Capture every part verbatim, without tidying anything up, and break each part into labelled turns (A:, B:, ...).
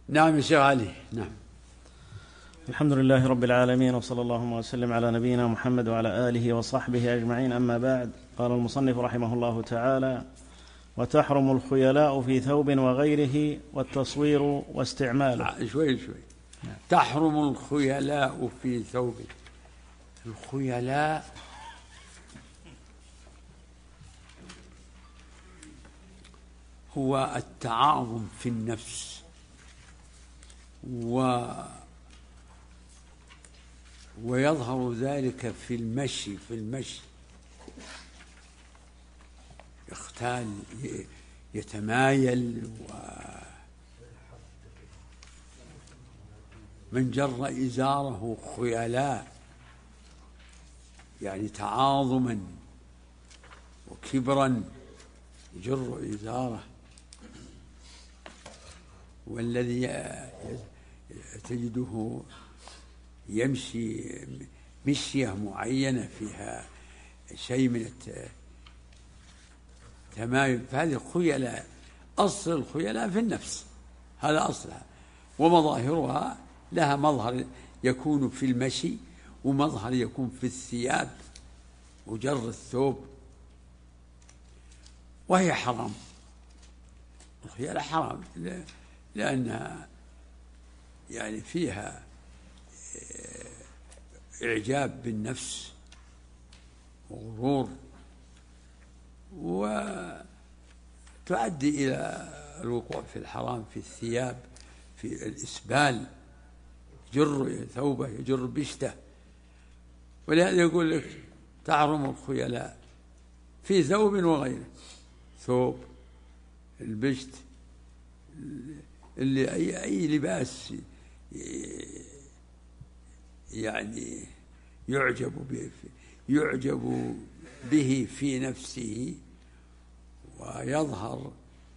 A: نعم يا شيخ علي. نعم.
B: الحمد لله رب العالمين، وصلى الله وسلم على نبينا محمد وعلى آله وصحبه أجمعين. أما بعد، قال المصنف رحمه الله تعالى: وتحرم الخيلاء في ثوب وغيره والتصوير واستعماله.
A: شوي شوي. تحرم الخيلاء في ثوب. الخيلاء هو التعاظم في النفس و ويظهر ذلك في المشي في المشي يختال يتمايل. ومن جر إزاره خيلاء يعني تعاظما وكبرا يجر إزاره. والذي تجده يمشي مشية معينة فيها شيء من التمايل، فهذه الخيلاء. أصل الخيلاء في النفس، هذا أصلها، ومظاهرها لها مظهر يكون في المشي ومظهر يكون في الثياب وجر الثوب، وهي حرام. الخيلاء حرام لأنها يعني فيها إعجاب بالنفس وغرور، وتؤدي إلى الوقوع في الحرام في الثياب، في الإسبال، يجر ثوبه يجر بشته. ولهذا يقول لك تحرم الخيلاء في ثوب وغيره. ثوب، البشت، اللي أي, أي لباس يعني يعجب به يعجب به في نفسه ويظهر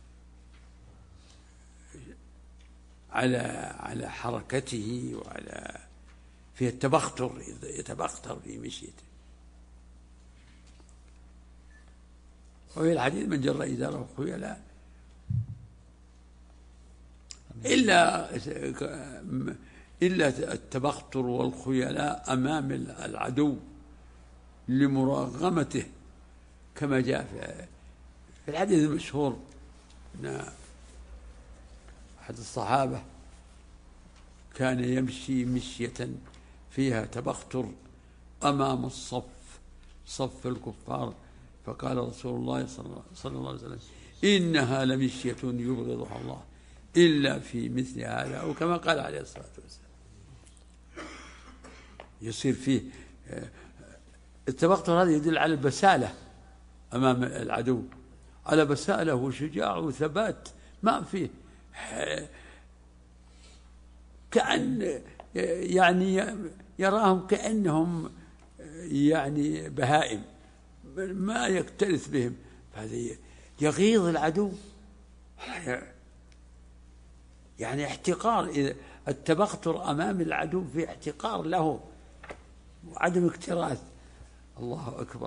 A: على على حركته وعلى في التبختر، يتبختر في مشيته. وفي الحديث: من جر إزاره خيلاء إلا إلا التبختر والخيلاء أمام العدو لمراغمته، كما جاء في الحديث المشهور أن أحد الصحابة كان يمشي مشية فيها تبختر أمام الصف، صف الكفار، فقال رسول الله صلى الله عليه وسلم: إنها لمشية يبغضها الله إلا في مثل هذا، أو كما قال عليه الصلاة والسلام. يصير فيه التبختر، هذا يدل على البسالة أمام العدو، على بسالة وشجاع وثبات ما فيه، كأن يعني يراهم كأنهم يعني بهائم ما يكترث بهم، فهذا يغيظ العدو، يعني احتقار. إذا التبختر أمام العدو في احتقار له وعدم اكتراث. الله أكبر،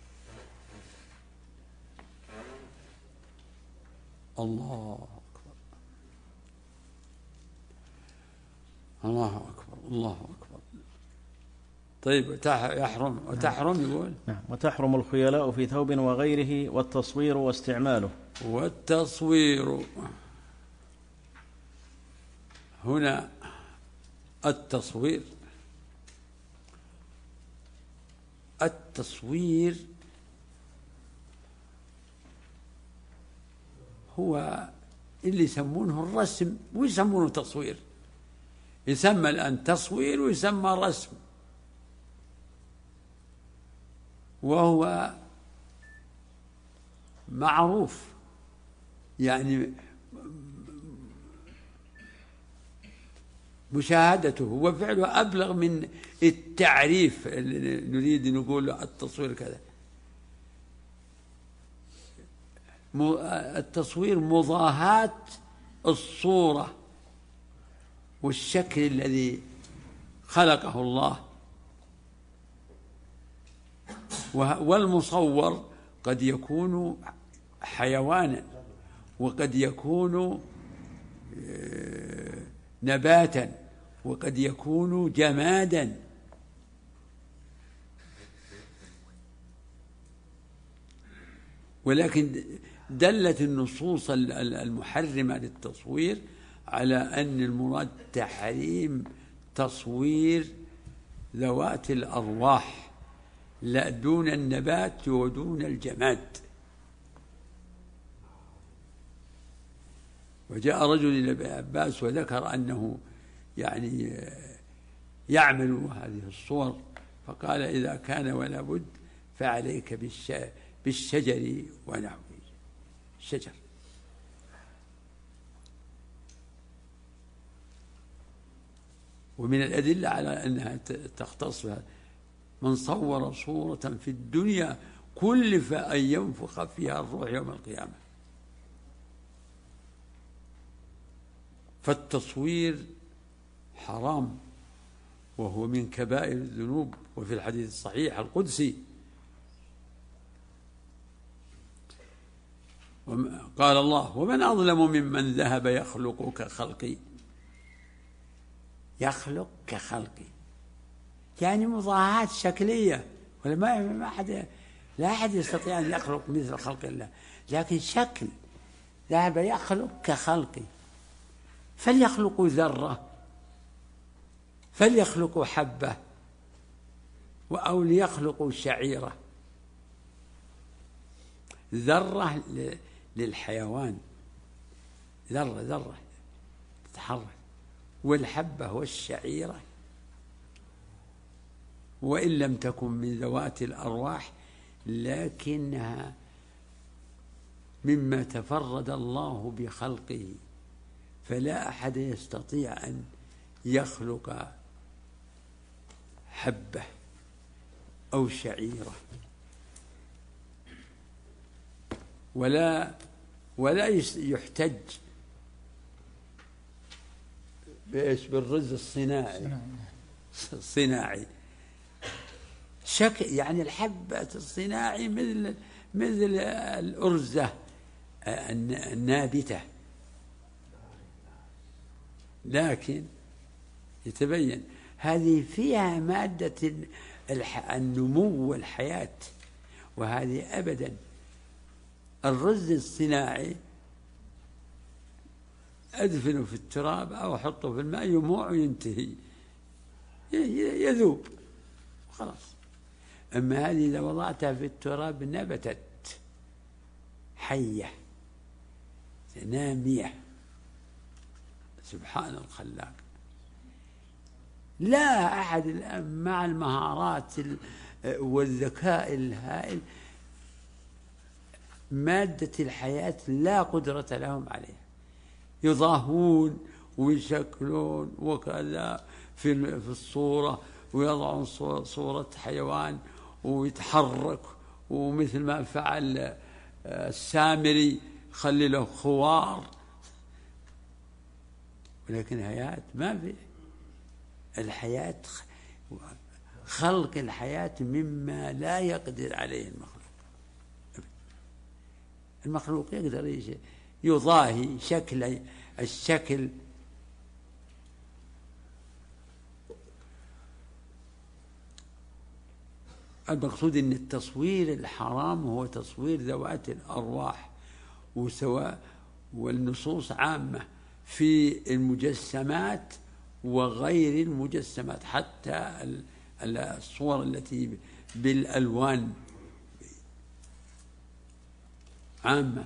A: الله أكبر، الله أكبر، الله أكبر. طيب، يحرم وتحرم يقول
B: نعم. وتحرم الخيلاء في ثوب وغيره والتصوير واستعماله.
A: والتصوير هنا التصوير التصوير هو اللي يسمونه الرسم ويسمونه تصوير. يسمى الآن تصوير ويسمى رسم، وهو معروف يعني مشاهدته وفعله أبلغ من التعريف اللي نريد نقول التصوير كذا. التصوير مضاهاة الصورة والشكل الذي خلقه الله، والمصور قد يكون حيوانا وقد يكون نباتا وقد يكون جمادا. ولكن دلت النصوص المحرمة للتصوير على أن المراد تحريم تصوير ذوات الأرواح، لا دون النبات ودون الجماد. وجاء رجل إلى ابن عباس وذكر أنه يعني يعمل هذه الصور، فقال إذا كان ولا بد فعليك بالشجر ونحوه الشجر. ومن الأدلة على أنها تختص من صور صورة في الدنيا كلف أن ينفخ فيها الروح يوم القيامة. فالتصوير حرام وهو من كبائر الذنوب. وفي الحديث الصحيح القدسي قال الله: ومن أظلم ممن ذهب يخلق كخلقي. يخلق كخلقي يعني مضاهاة شكلية، ولا ما أحد لا أحد يستطيع أن يخلق مثل خلق الله، لكن شكل. ذهب يخلق كخلقي، فليخلقوا ذرة، فليخلقوا حبة، أو ليخلقوا شعيرة. ذرة للحيوان، ذرة ذرة تتحرك، والحبة والشعيرة وإن لم تكن من ذوات الأرواح لكنها مما تفرد الله بخلقه، فلا أحد يستطيع أن يخلق حبة أو شعيرة، ولا ولا يحتج بالرز الصناعي الصناعي شك يعني الحبة الصناعي مثل مثل الأرزة النابتة، لكن يتبين هذه فيها مادة النمو والحياة، وهذه أبدا. الرز الصناعي أدفنه في التراب أو أحطه في الماء يموع وينتهي، يذوب خلاص. أما هذه إذا وضعتها في التراب نبتت حية نامية. سبحان الخلاق. لا أحد الآن مع المهارات والذكاء الهائل مادة الحياة لا قدرة لهم عليها، يضاهون ويشكلون وكذا في الصورة، ويضعون صورة حيوان ويتحرك، ومثل ما فعل السامري خلي له خوار، ولكن الحياة ما في. الحياة خلق الحياة مما لا يقدر عليه المخلوق. المخلوق يقدر يضاهي شكل الشكل. المقصود أن التصوير الحرام هو تصوير ذوات الأرواح، وسواء والنصوص عامة في المجسمات وغير المجسمات، حتى الصور التي بالألوان عامة.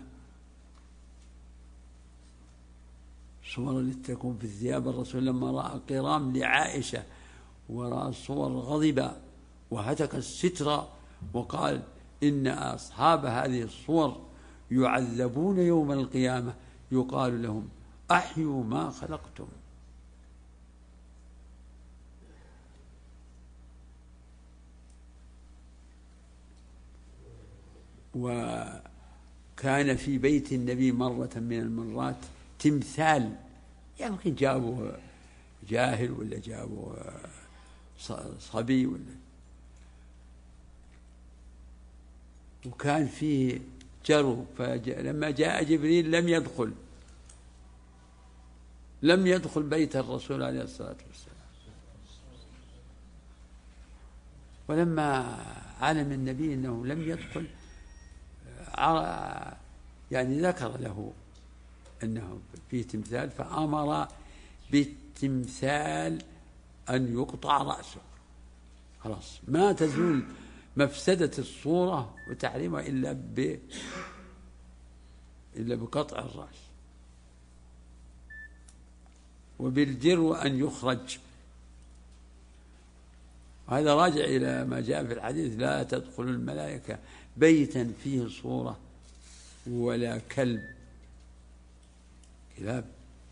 A: صور التي تكون في الثياب. الرسول لما رأى قرام لعائشة ورأى الصور غضب وهتك الستر وقال: إن أصحاب هذه الصور يعذبون يوم القيامة يقال لهم: أحيوا ما خلقتم. وكان في بيت النبي مرة من المرات تمثال، يمكن جابوا جاهل ولا جابوا صبي ولا، وكان فيه جرو، فلما جاء جبريل لم يدخل، لم يدخل بيت الرسول عليه الصلاة والسلام. ولما علم النبي أنه لم يدخل يعني ذكر له أنه فيه تمثال، فأمر بالتمثال أن يقطع رأسه. خلاص ما تزول مفسدة الصورة وتحريمها إلا ب إلا بقطع الرأس، وبالجرو أن يخرج. وهذا راجع إلى ما جاء في الحديث: لا تدخل الملائكة بيتا فيه صورة ولا كلب، كلاب.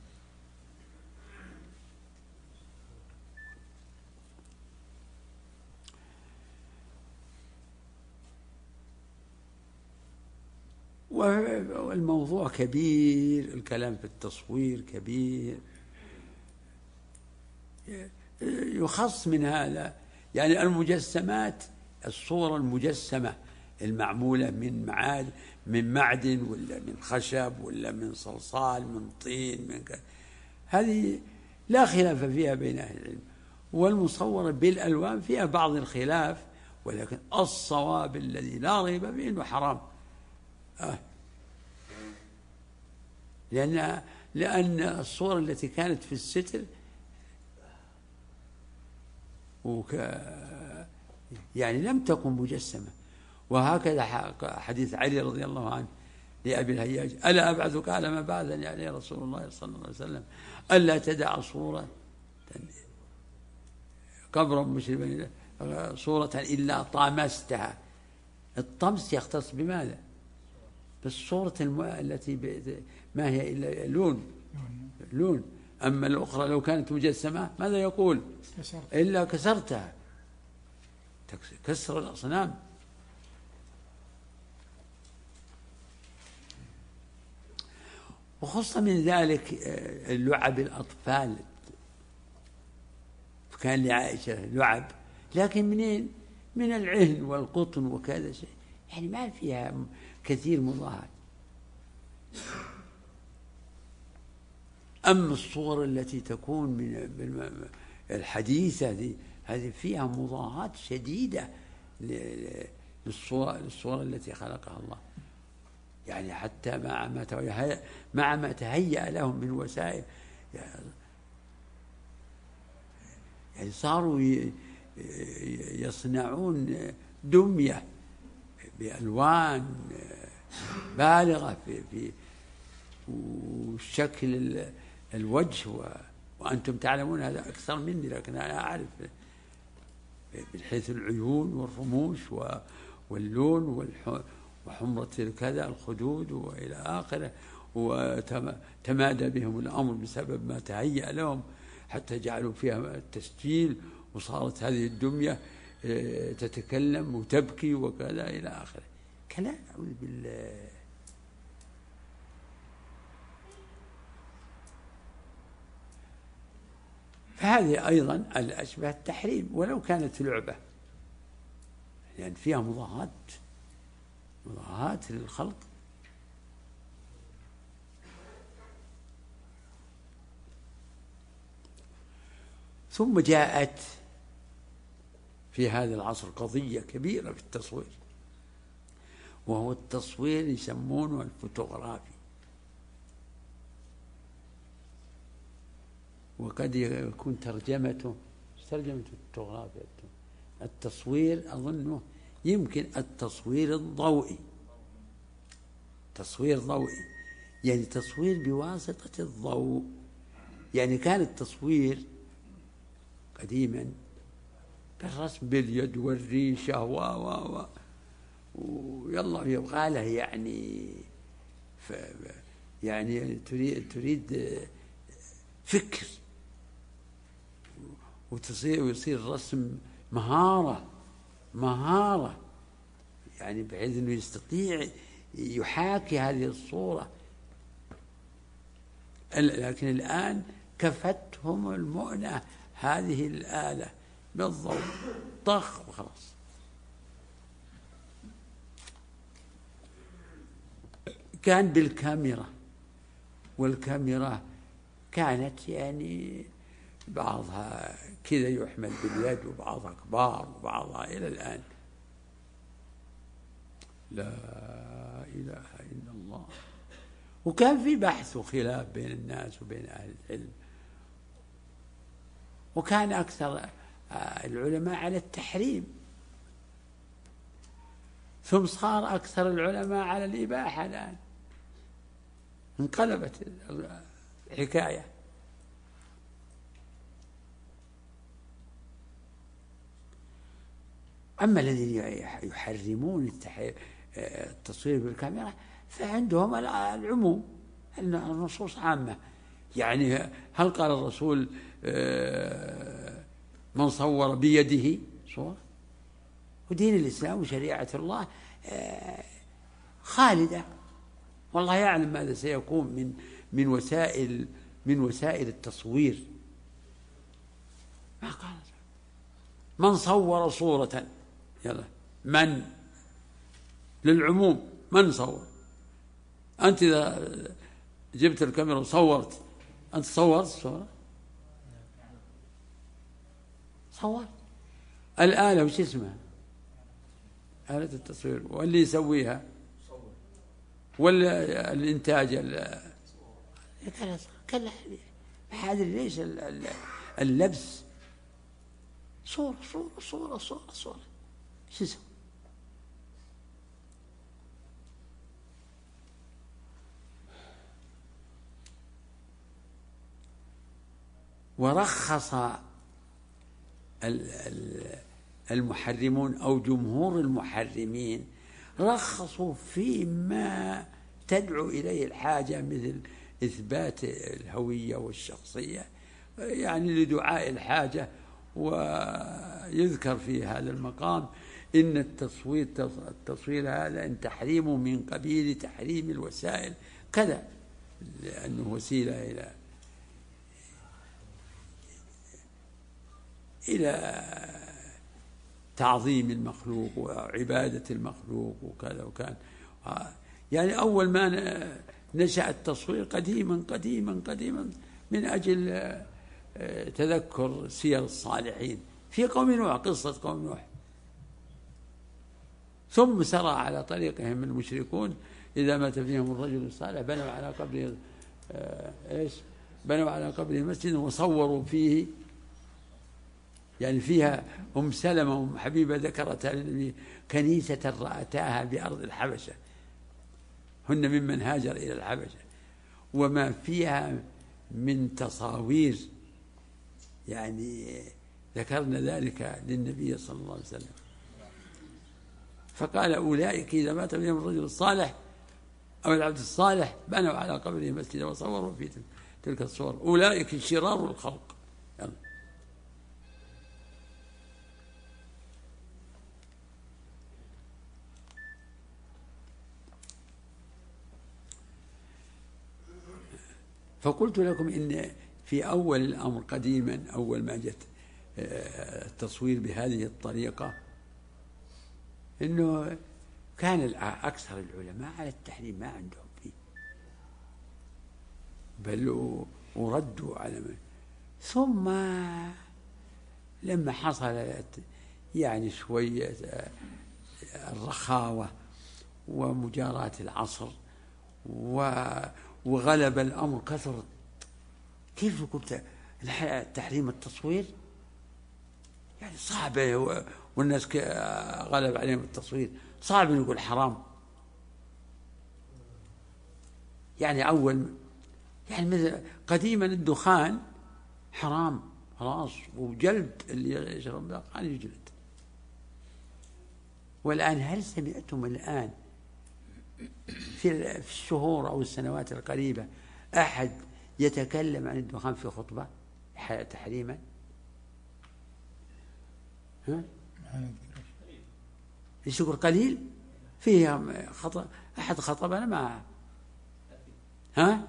A: والموضوع كبير، الكلام في التصوير كبير، يخص من هذا يعني المجسمات، الصورة المجسمة المعمولة من معاد من معدن ولا من خشب ولا من صلصال من طين من ك... هذه لا خلاف فيها بين أهل العلم. والمصورة بالألوان فيها بعض الخلاف، ولكن الصواب الذي لا ريب فيه أنه حرام. آه. لأن لأن الصور التي كانت في الستر وك يعني لم تكن مجسمة. وهكذا حديث علي رضي الله عنه لأبي الهياج: ألا أبعثك على ما بعثني عليه رسول الله صلى الله عليه وسلم ألا تدع صورة قبرا مشرفا صورة إلا طامستها. الطمس يختص بماذا؟ بالصورة الم... التي ب... ما هي إلا لون لون. أما الأخرى لو كانت مجسمة ماذا يقول؟ إلا كسرتها، كسر الأصنام. وخص من ذلك اللعب الأطفال، كان لعائشة لعب، لكن منين؟ من العهن والقطن وكذا شيء، يعني ما فيها كثير مظاهر. أما الصور التي تكون من الحديثة دي هذه فيها مضاهات شديدة للصور, للصور التي خلقها الله، يعني حتى مع ما مع ما تهيأ لهم من وسائل، يعني صاروا يصنعون دمية بألوان بالغة في في وشكل الوجه، وأنتم تعلمون هذا أكثر مني، لكن أنا أعرف من حيث العيون والرموش واللون وحمرة كذا الخدود وإلى آخره. وتمادى بهم الأمر بسبب ما تهيأ لهم حتى جعلوا فيها التسجيل، وصارت هذه الدمية تتكلم وتبكي وكذا إلى آخره. كلام أعوذ بالله. فهذه أيضا الأشبه التحريم ولو كانت لعبة، لأن يعني فيها مضاهات مضاهات للخلق. ثم جاءت في هذا العصر قضية كبيرة في التصوير، وهو التصوير يسمونه الفوتوغرافي، وقد يكون ترجمته ترجمة الفوتوغرافيا التصوير، أظنه يمكن التصوير الضوئي، تصوير ضوئي يعني تصوير بواسطة الضوء. يعني كان التصوير قديما بالرسم باليد والريشة و و و ويلا يبغى له يعني ف يعني تريد تريد فكر، وتصير ويصير الرسم مهارة مهارة يعني بحيث انه يستطيع يحاكي هذه الصورة. لكن الآن كفتهم المؤنة هذه الآلة بالضوء، طخ وخلاص. كان بالكاميرا، والكاميرا كانت يعني بعضها كذا يحمل باليد وبعضها كبار وبعضها إلى الآن. لا إله إلا الله. وكان في بحث وخلاف بين الناس وبين أهل العلم، وكان أكثر العلماء على التحريم، ثم صار أكثر العلماء على الإباحة. الآن انقلبت الحكاية. أما الذين يحرمون التصوير بالكاميرا فعندهم العموم، النصوص عامة. يعني هل قال الرسول من صور بيده صور؟ ودين الإسلام وشريعة الله خالدة، والله يعلم ماذا سيكون من من وسائل من وسائل التصوير. ما قال من صور صورة، يلا من للعموم، من صور. أنت إذا جبت الكاميرا وصورت، أنت صورت صورة، صور. الآلة وش اسمها؟ آلة التصوير، واللي يسويها ولا الإنتاج كلا كلا هذا ليش اللبس صورة صورة صورة صورة صورة شو اسمه؟ ورخص المحرمون أو جمهور المحرمين رخصوا فيما تدعو إليه الحاجة، مثل إثبات الهوية والشخصية، يعني لدعاء الحاجة. ويذكر في هذا المقام إن التصوير التصوير هذا إن تحريمه من قبيل تحريم الوسائل كذا، لأنه وسيلة إلى إلى تعظيم المخلوق وعبادة المخلوق وكذا. وكان يعني أول ما نشأ التصوير قديما قديما قديما من أجل تذكر سير الصالحين في قوم نوح، قصة قوم نوح، ثم سرى على طريقهم المشركون. إذا مات فيهم الرجل الصالح بنوا على قبره إيش؟ بنوا على قبره مسجدا وصوروا فيه، يعني فيها أم سلمة وأم حبيبة ذكرتها للنبي كنيسة رأتاها بأرض الحبشة، هن ممن هاجر إلى الحبشة، وما فيها من تصاوير، يعني ذكرنا ذلك للنبي صلى الله عليه وسلم. فقال أولئك إذا مات بهم الرجل الصالح أو العبد الصالح بنوا على قبره مسجدا وصوروا في تلك الصور، أولئك شرار الخلق. يلا. فقلت لكم إن في أول الأمر قديما، أول ما جت التصوير بهذه الطريقة، إنه كان أكثر العلماء على التحريم، ما عندهم فيه، بل وردوا على من. ثم لما حصلت يعني شوية الرخاوة ومجاراة العصر وغلب الأمر كثرت. كيف قلت تحريم التصوير؟ يعني صعبة، والناس غلب عليهم التصوير، صعب نقول حرام. يعني أول يعني مثل قديما الدخان حرام خلاص، وجلد اللي يشرب دخان يجلد. والآن هل سمعتم الآن في الشهور أو السنوات القريبة أحد يتكلم عن الدخان في خطبة تحريما؟ ها؟ الشكر قليل فيها خطأ. أحد خطبنا ما ها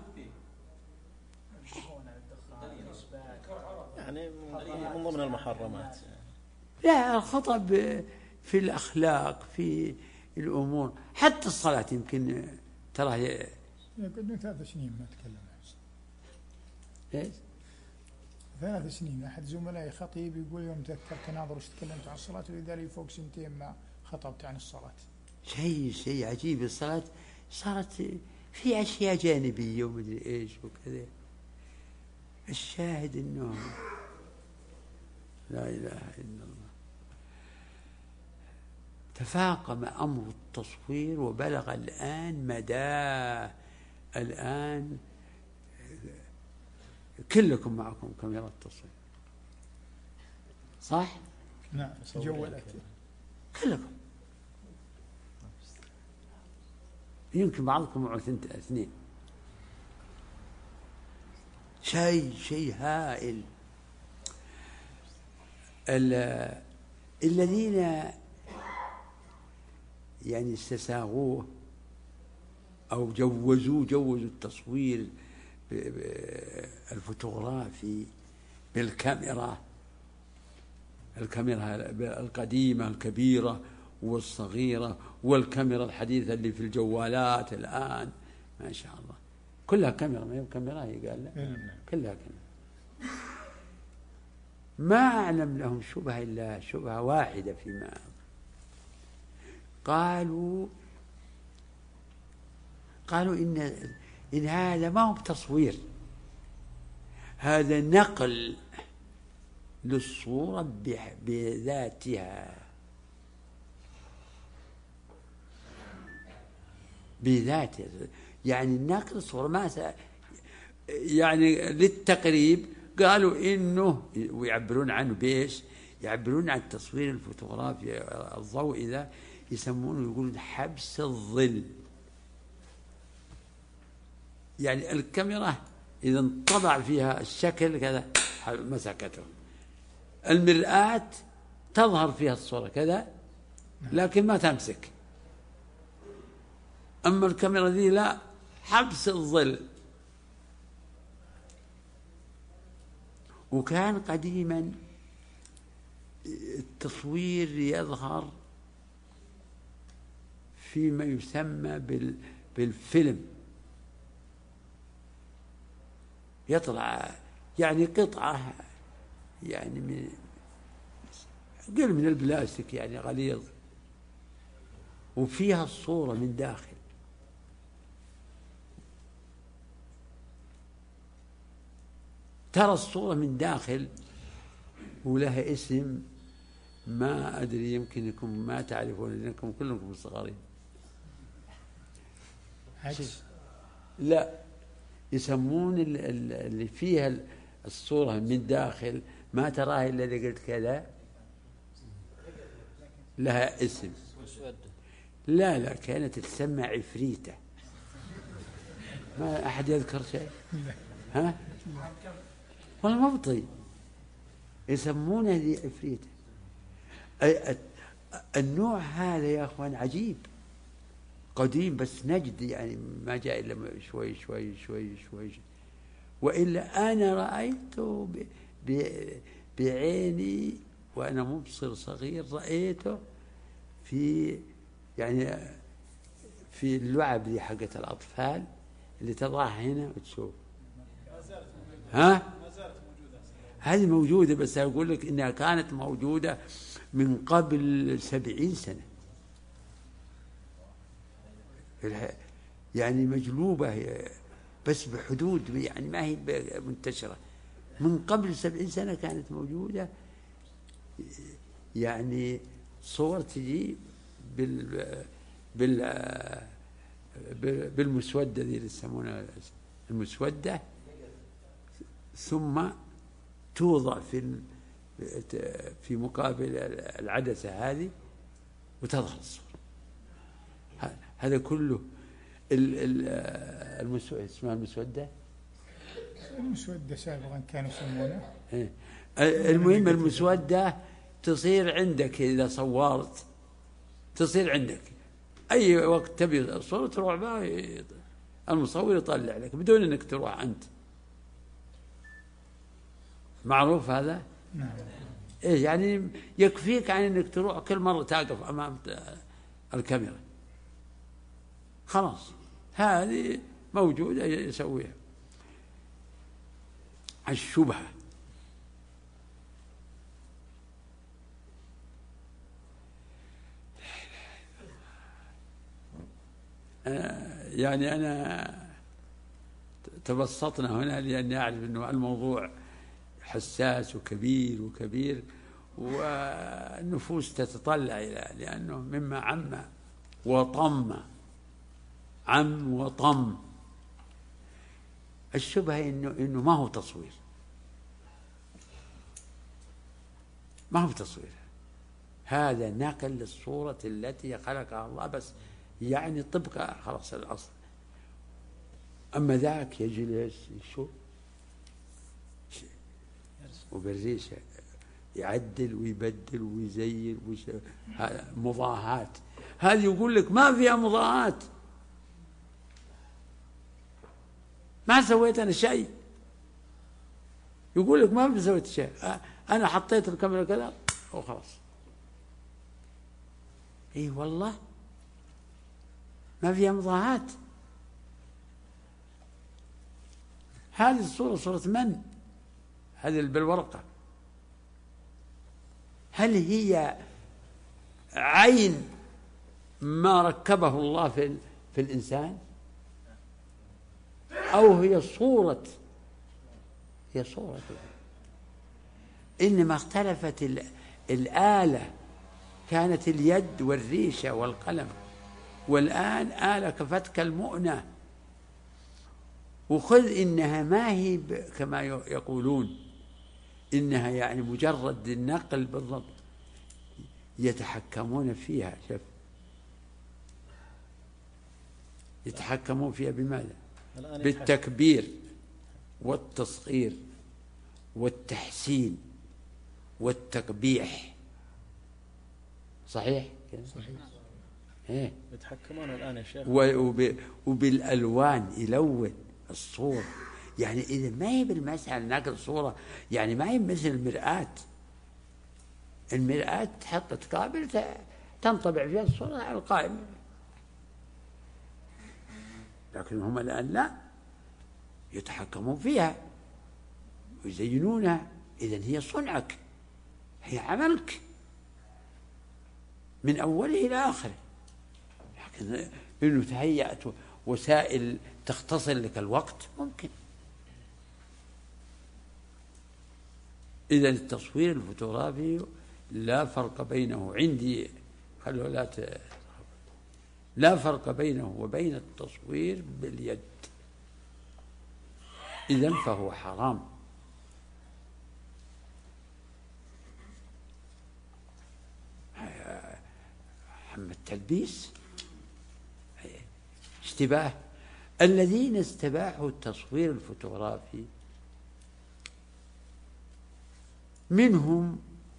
B: يعني من ضمن المحرمات.
A: لا، الخطب في الأخلاق، في الأمور، حتى الصلاة يمكن ترى
C: قد ثلاث سنين ما تكلم.
A: إيش؟
C: ثلاث سنين أحد زملائي خطيب يقول يوم تذكر تناظر وش تكلمت عن الصلاة وإذا لي فوق سنتين ما خطبت عن الصلاة.
A: شيء شيء عجيب. الصلاة صارت في أشياء جانبية ومدري إيش وكذا. الشاهد إنه لا إله إلا الله. تفاقم أمر التصوير وبلغ الآن مداه. الآن كلكم معكم كاميرات تصوير، صح؟
C: نعم. جوالات
A: كلكم. يمكن بعضكم معه اثنين. شيء شيء هائل. الذين يعني استساغوه أو جوزوه جوزوا التصوير الفوتوغرافي بالكاميرا، الكاميرا القديمة الكبيرة والصغيرة والكاميرا الحديثة اللي في الجوالات الآن، ما شاء الله كلها كاميرا. ما هي كاميرا هي قال لا كلها كاميرا. ما أعلم لهم شبهة إلا شبهة واحدة فيما قالوا قالوا إن إن هذا ما هو بتصوير، هذا نقل للصورة بذاتها بذاتها يعني نقل الصورة ما س... يعني للتقريب قالوا إنه ويعبرون عنه بإيش؟ يعبرون عن التصوير الفوتوغرافي الضوء إذا يسمونه يقولون حبس الظل. يعني الكاميرا إذا انطبع فيها الشكل كذا مسكته. المرآة تظهر فيها الصورة كذا لكن ما تمسك. أما الكاميرا ذي لا، حبس الظل. وكان قديما التصوير يظهر فيما يسمى بالفيلم. يطلع يعني قطعة يعني من قل من البلاستيك يعني غليظ وفيها الصورة من داخل. ترى الصورة من داخل ولها اسم ما أدري يمكنكم ما تعرفون لأنكم كلكم صغارين. لا، يسمون اللي فيها الصورة من داخل ما تراها إلا اللي قلت كذا لها اسم. لا لا كانت تسمى عفريتة. ما أحد يذكر شيء؟ ها؟ والله مبطي يسمونها ذي عفريتة. النوع هذا يا أخوان عجيب قديم بس نجد يعني ما جاء إلا شوي شوي شوي شوي. وإلا أنا رأيته بعيني وأنا مبصر صغير، رأيته في يعني في اللعب دي حقت الأطفال اللي تضعها هنا وتشوف. ها؟ هذه موجودة بس أقول لك إنها كانت موجودة من قبل سبعين سنة يعني مجلوبة بس بحدود يعني ما هي منتشرة. من قبل سبعين سنة كانت موجودة يعني صور تجي بال بال بالمسودة ذي اللي يسمونها المسودة ثم توضع في في مقابل العدسة هذه وتظهر الصورة. هذا كله المسودة اسمها المسودة
C: المسودة سابقا كانوا يسمونها.
A: المهم المسودة تصير عندك إذا صورت تصير عندك أي وقت تبي الصورة تروح بها المصور يطلع لك بدون أنك تروح أنت. معروف هذا؟
C: نعم.
A: إيه يعني يكفيك عن أنك تروح كل مرة تقف أمام الكاميرا خلاص هذه موجودة يسويها. الشبهة. يعني أنا تبسطنا هنا لأني أعرف أنه الموضوع حساس وكبير وكبير، والنفوس تتطلع إلى، لأنه مما عم وطم، عم وطم. الشبهة إنه إنه ما هو تصوير، ما هو تصوير، هذا نقل للصورة التي خلقها الله، بس يعني طبق خلاص الأصل. أما ذاك يجلس يشوف وبالريشة يعدل ويبدل ويزين ويش... مضاهات، هذه يقول لك ما فيها مضاهات، ما سويت أنا شيء، يقول لك ما سويت شيء، أنا حطيت الكاميرا كذا وخلاص. إي والله ما فيها مضاهات. هذه الصورة صورة من؟ هذه بالورقة، هل هي عين ما ركبه الله في في الإنسان، أو هي صورة؟ هي صورة. إنما اختلفت الآلة، كانت اليد والريشة والقلم، والآن آلة كفتك المؤنة. وخذ إنها ما هي كما يقولون إنها يعني مجرد النقل بالضبط، يتحكمون فيها. شوف يتحكمون فيها بماذا؟ بالتكبير والتصغير والتحسين والتقبيح. صحيح؟
C: صحيح.
A: إيه؟
B: يتحكمون الآن يا شيخ.
A: وب... وبالألوان يلون الصورة. يعني إذا ما هي بالمسألة نقل صورة، يعني ما هي مثل المرآة. المرآة تحط تقابل تنطبع فيها الصورة على القائمة، لكن هم الآن لا، يتحكمون فيها ويزينونها. إذن هي صنعك، هي عملك من أوله إلى آخره، لكن إنه تهيأت وسائل تختصر لك الوقت ممكن. إذا التصوير الفوتوغرافي لا فرق بينه عندي، خلوا لا ت... لا فرق بينه وبين التصوير باليد، إذن فهو حرام. أما التلبيس اشتباه. الذين استباحوا التصوير الفوتوغرافي منهم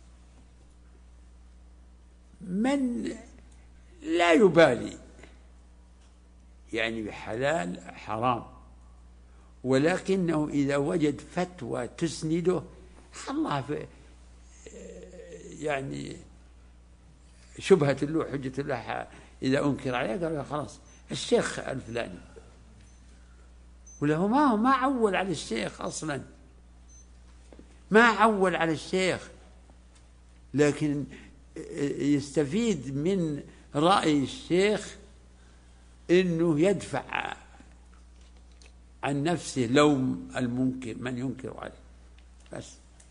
A: من لا يبالي يعني بحلال حرام، ولكنه إذا وجد فتوى تسنده خلاها في يعني شبهة له حجة له، إذا أنكر عليه قال خلاص الشيخ الفلاني، وله ما ما عول على الشيخ أصلا، ما عول على الشيخ، لكن يستفيد من رأي الشيخ إنه يدفع عن نفسه لوم المنكر من ينكر عليه بس.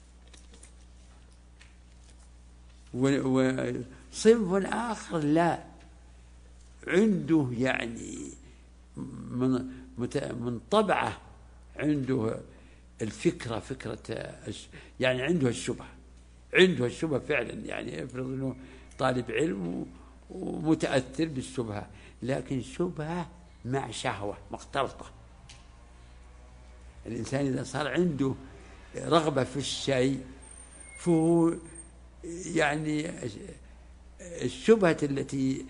A: وصنف آخر لا، عنده يعني من من طبعه عنده الفكرة فكرة، يعني عنده الشبهة، عنده الشبهة فعلا. يعني افرض انه طالب علم ومتأثر بالشبهة، لكن شبهة مع شهوة مختلطة. الإنسان إذا صار عنده رغبة في الشيء فهو يعني الشبهة التي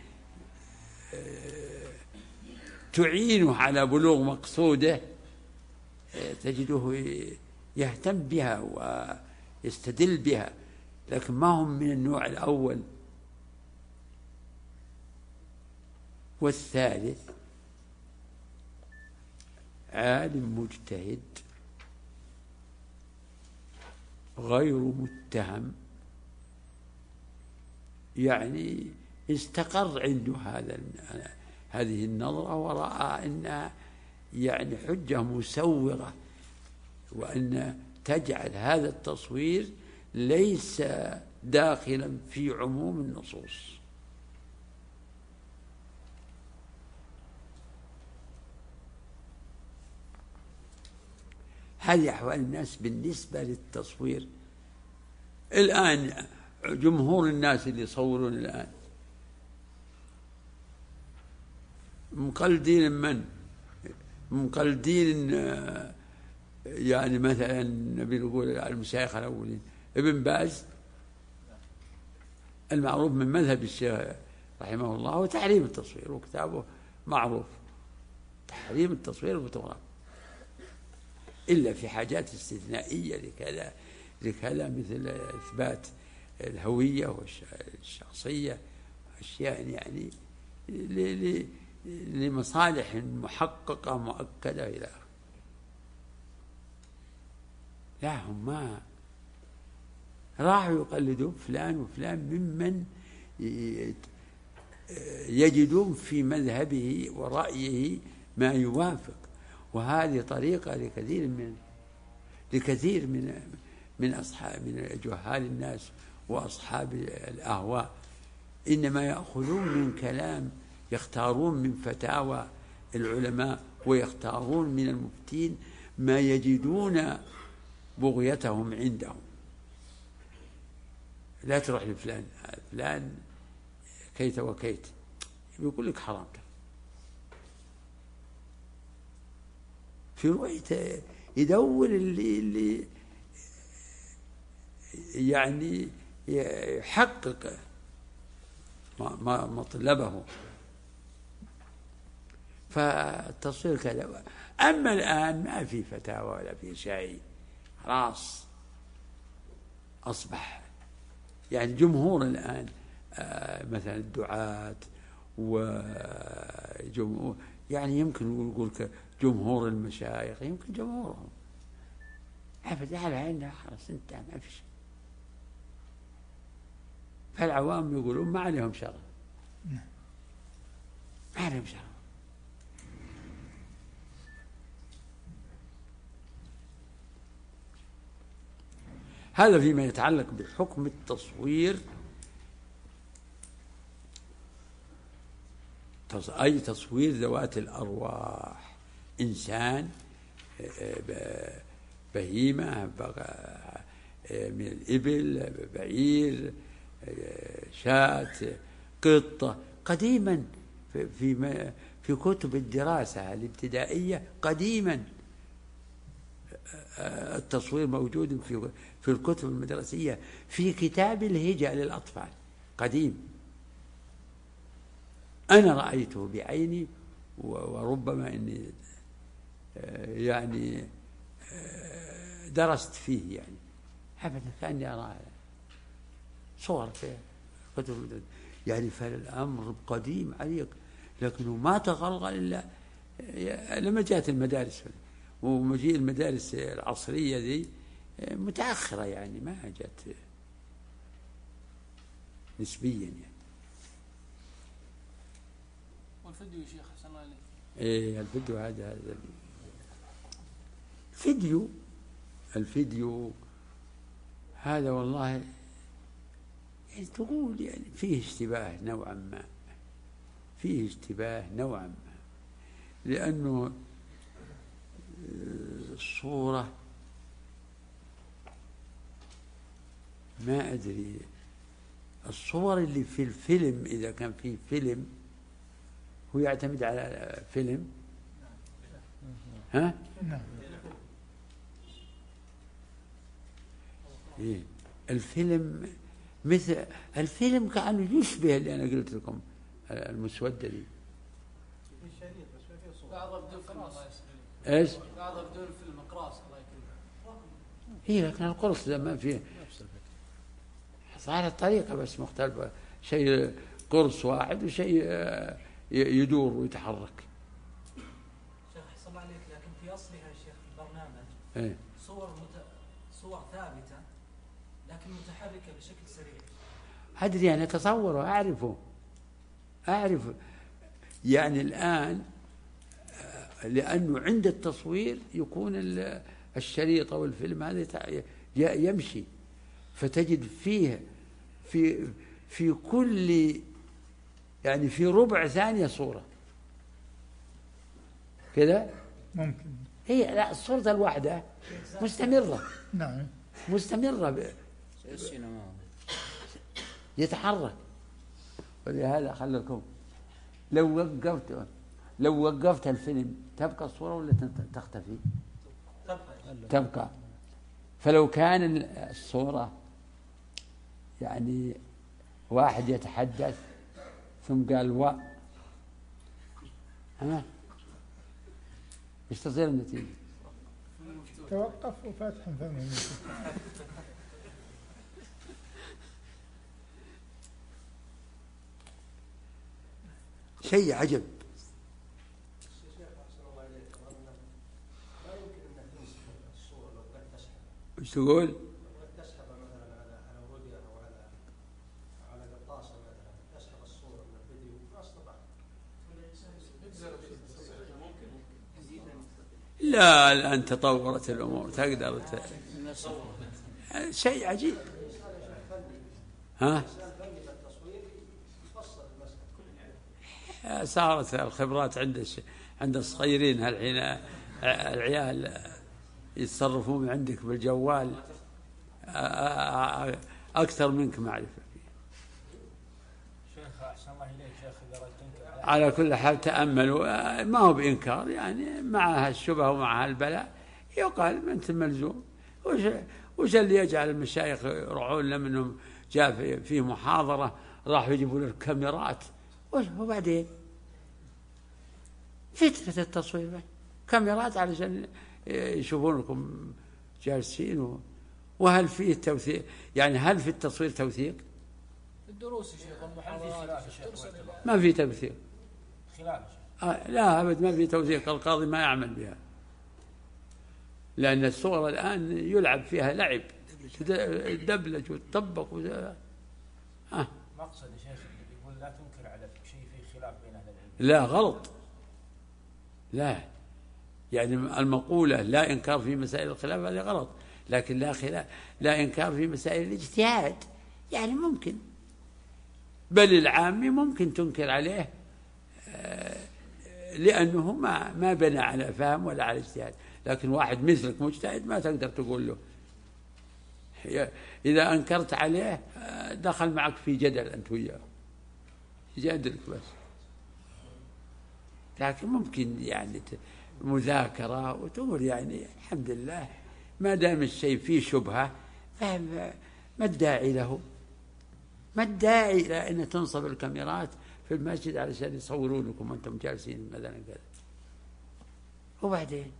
A: تعينه على بلوغ مقصوده تجده يهتم بها ويستدل بها، لكن ما هم من النوع الأول. والثالث عالم مجتهد غير متهم، يعني استقر عنده هذا هذه النظرة ورأى أنها يعني حجة مسوغة، وأن تجعل هذا التصوير ليس داخلا في عموم النصوص. هذه أحوال الناس بالنسبة للتصوير. الآن جمهور الناس اللي يصورون الآن مقلدين من؟ مقلدين يعني مثلا نبي نقول على المشايخ الأولين ابن باز، المعروف من مذهب الشيخ رحمه الله هو تحريم التصوير، وكتابه معروف تحريم التصوير والفوتوغراف، إلا في حاجات استثنائية لكذا لكذا مثل إثبات الهوية والشخصية، أشياء يعني لمصالح محققة مؤكدة إلى آخره. لا، هم ما راحوا يقلدوا فلان وفلان ممن يجدون في مذهبه ورأيه ما يوافق، وهذه طريقة لكثير من لكثير من من أصحاب من جهال الناس وأصحاب الأهواء، إنما يأخذون من كلام، يختارون من فتاوى العلماء ويختارون من المفتين ما يجدون بغيتهم عندهم. لا تروح لفلان فلان كيت وكيت، يقول لك حرام. في رؤيته يدور اللي, اللي يعني يحقق ما مطلبه. فالتصوير كذا. أما الآن ما في فتاوى ولا في شيء، خلاص أصبح يعني جمهور الآن آه مثلا الدعاة وجمهور، يعني يمكن يقول جمهور المشايخ، يمكن جمهورهم أبدا على عندنا خلاص انتهى ما في شيء. فالعوام يقولون ما عليهم شر، ما عليهم شر. هذا فيما يتعلق بحكم التصوير، أي تصوير ذوات الأرواح، إنسان، بهيمة من الإبل، بعير، شاة، قطة. قديما في في كتب الدراسة الابتدائية قديما التصوير موجود في في الكتب المدرسية، في كتاب الهجاء للأطفال قديم، أنا رأيته بعيني، وربما أني يعني درست فيه، يعني أبدا كأني أرى صور في كتب، يعني فالأمر قديم عليك، لكنه ما تغلغل إلا لما جاءت المدارس، ومجيء المدارس العصرية ذي متأخرة، يعني ما جاءت نسبيا يعني.
D: والفيديو يا شيخ حسن الله عليك.
A: ايه الفيديو هذا هذا الفيديو الفيديو هذا والله يعني تقول يعني فيه اشتباه نوعا ما، فيه اشتباه نوعا ما، لأنه الصورة ما أدري، الصور اللي في الفيلم إذا كان فيه فيلم هو يعتمد على فيلم، ها؟
C: نعم.
A: إيه الفيلم مثل الفيلم كأنه يشبه اللي أنا قلت لكم المسودة دي.
D: بعض بدون فيلم الله يسلمك.
A: إيش؟
D: بعض بدون فيلم أقراص الله يكرمك.
A: هي لكن القرص ده ما فيه صار الطريقة بس مختلفة، شيء قرص واحد وشيء يدور ويتحرك.
E: شيخ حسن الله عليك، لكن في أصلها يا شيخ البرنامج
A: إيه؟
E: صور مت... صور ثابتة لكن متحركة بشكل سريع.
A: أدري، أنا أتصوره، أعرفه أعرف يعني الآن، لأنه عند التصوير يكون الشريط أو الفيلم هذا يمشي، فتجد فيه في في كل يعني في ربع ثانية صورة كذا
C: ممكن.
A: هي لا الصورة الواحدة مستمرة.
C: نعم
A: مستمرة ب... يتحرك. ولهذا خلي لكم لو وقفت لو وقفت الفيلم تبقى الصورة ولا تختفي؟
E: تبقى.
A: تبقى. فلو كان الصورة يعني واحد يتحدث ثم قال و ها ايش تصير النتيجة؟
C: توقف وفتح فمه.
A: شيء عجب. ايش تقول؟
F: تسحب مثلا على على رؤية او على على قطاسة مثلا، تسحب الصورة من الفيديو ما استطاع.
A: لا الآن تطورت الأمور تقدر ت... شيء عجيب. ها؟ صارت الخبرات عند الش... عند الصغيرين هالحين العيال يتصرفون عندك بالجوال أكثر منك معرفة فيه.
B: شيخ أحسن الله إليك شيخ إذا رأيت
A: على كل حال تأملوا، ما هو بإنكار يعني مع هالشبه ومع هالبلاء يقال أنت ملزوم. وش وش اللي يجعل المشايخ يروحون لهم انهم جاء في محاضرة راحوا يجيبوا له الكاميرات وبعدين فترة التصوير كاميرات علشان يشوفونكم جالسين. وهل فيه توثيق؟ يعني هل في التصوير توثيق؟
D: الدروس يا شيخ والمحاضرات
A: ما في توثيق
B: خلال
A: آه لا أبد ما في توثيق. القاضي ما يعمل بها لأن الصور الآن يلعب فيها لعب دبلج وتطبق و... آه.
B: مقصد يا شيخ يقول لا تنكر على شيء فيه خلاف بين أهل العلم.
A: لا غلط. لا يعني المقولة لا إنكار في مسائل الخلاف هذه غلط، لكن لا خلاف لا إنكار في مسائل الاجتهاد يعني ممكن، بل العامي ممكن تنكر عليه لأنه ما ما بنى على فهم ولا على اجتهاد. لكن واحد مثلك مجتهد ما تقدر تقول له. إذا أنكرت عليه دخل معك في جدل أنت وياه يجادلك بس. لكن ممكن يعني مذاكرة وتقول يعني الحمد لله ما دام الشيء فيه شبهة فما الداعي له، ما الداعي إلى أن تنصب الكاميرات في المسجد علشان يصورونكم وأنتم جالسين مثلا كذا. وبعدين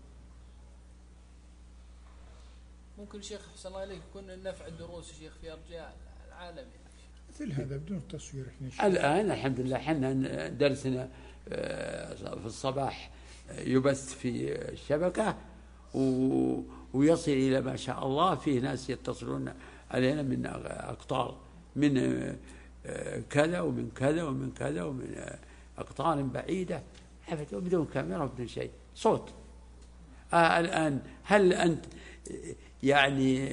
D: ممكن شيخ أحسن الله إليك يكون النفع الدروس يا شيخ في أرجاء العالم يعني.
C: مثل هذا بدون تصوير. احنا
A: الآن الحمد لله حنا درسنا في الصباح يبث في الشبكة ويصل إلى ما شاء الله فيه ناس يتصلون علينا من أقطار من كذا ومن كذا ومن كذا ومن أقطار بعيدة بدون كاميرا وبدون شيء صوت. آه الآن هل أنت يعني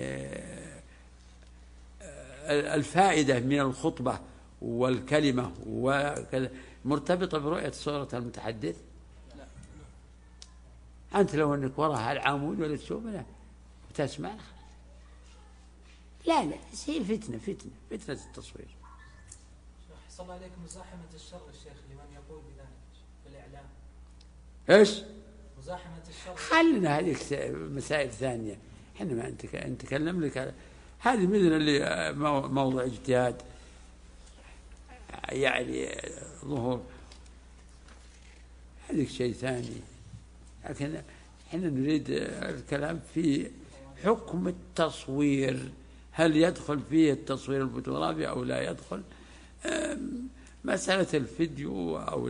A: الفائدة من الخطبة والكلمة وكذا مرتبطة برؤية صورة المتحدث؟ أنت لو أنك وراها العمود ولا تشوفنا وتسمع لا لا هي فتنة فتنة فتنة التصوير.
E: أحسن الله عليكم مزاحمة الشر الشيخ لمن يقول بذلك بالإعلام.
A: إيش؟
E: مزاحمة الشر.
A: خلنا هذه مسائل ثانية. إحنا ما أنت نتكلم لك هذه مثل اللي موضوع اجتهاد يعني ظهور هذه شيء ثاني. لكن احنا نريد الكلام في حكم التصوير، هل يدخل فيه التصوير الفوتوغرافي أو لا يدخل؟ مسألة الفيديو أو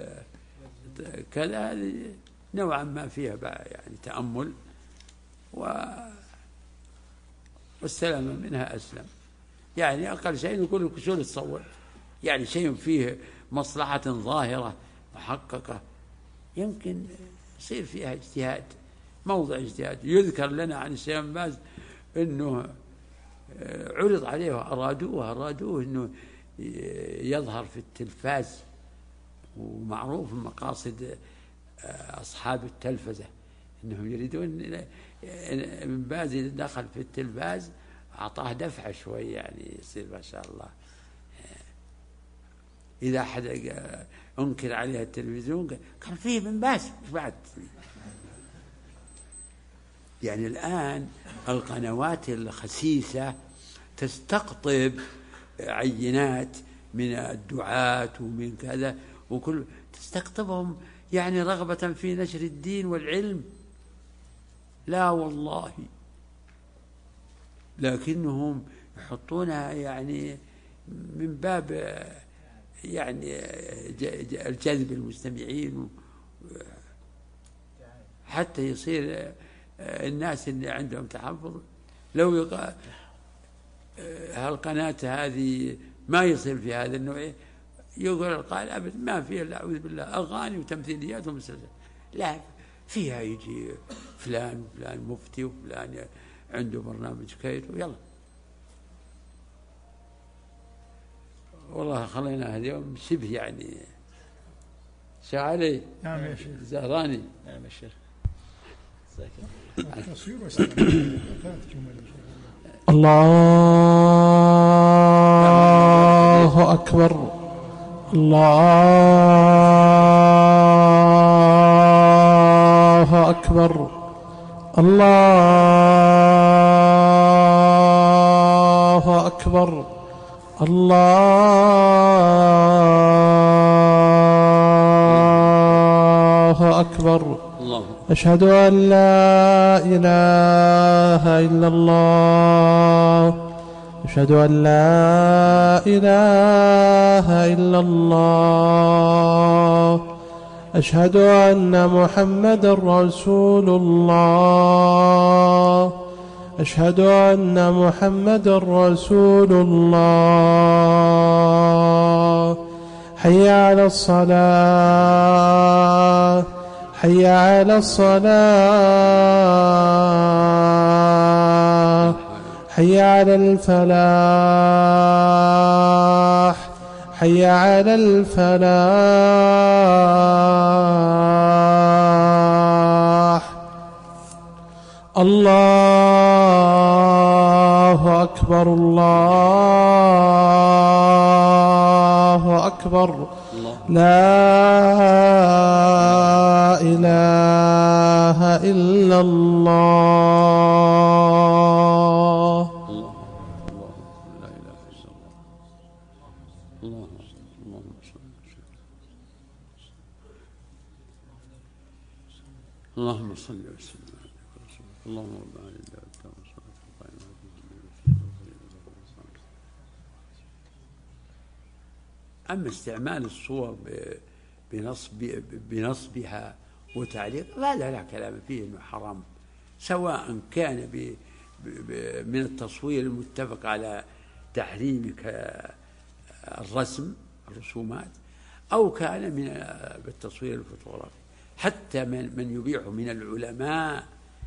A: كذا نوعا ما فيها بقى يعني تأمل و والسلامة منها أسلم. يعني أقل شيء نقول لك شو تصور، يعني شيء فيه مصلحة ظاهرة محققة يمكن يصير فيها اجتهاد، موضع اجتهاد. يذكر لنا عن الشيخ بن باز أنه عرض عليه وأرادوه أرادوه أنه يظهر في التلفاز، ومعروف مقاصد أصحاب التلفزة أنهم يريدون ابن باز إذا دخل في التلفاز أعطاه دفعة شوي، يعني يصير ما شاء الله. إذا أحد أنكر عليها التلفزيون كان فيه ابن باز بعد. يعني الآن القنوات الخسيسة تستقطب عينات من الدعاة ومن كذا وكل تستقطبهم، يعني رغبة في نشر الدين والعلم. لا والله، لكنهم يحطونها يعني من باب يعني الجذب المستمعين، حتى يصير الناس اللي عندهم تحفظ لو يقال هالقناة هذه ما يصير في هذا النوع، يقول القائل أبدا ما فيها إلا أعوذ بالله أغاني وتمثيليات ومسلسلات، لا فيها يجي فلان وفلان مفتي وفلان عنده برنامج كيت ويلا. والله خلينا اليوم شبه يعني شاعري.
C: نعم يا شيخ.
A: زهراني.
B: نعم يا شيخ.
C: التصوير والسلام.
G: الله أكبر. الله أكبر. الله أكبر. الله أكبر. أشهد أن لا إله إلا الله. أشهد أن لا إله إلا الله. أشهد أن محمدا رسول الله. أشهد أن محمدا رسول الله. حي على الصلاة. حي على الصلاة. حي على الفلاح. حي على الفلاح. الله أكبر. الله أكبر. لا إله إلا الله.
A: اللهم صل وسلم على رسول الله. اللهم رب العالمين أما استعمال الصور بنصب بنصبها وتعليق فهذا لا كلام فيه انه حرام، سواء كان ب من التصوير المتفق على تحريم الرسم الرسومات، أو كان من بالتصوير الفوتوغرافي. حتى من من يبيح من العلماء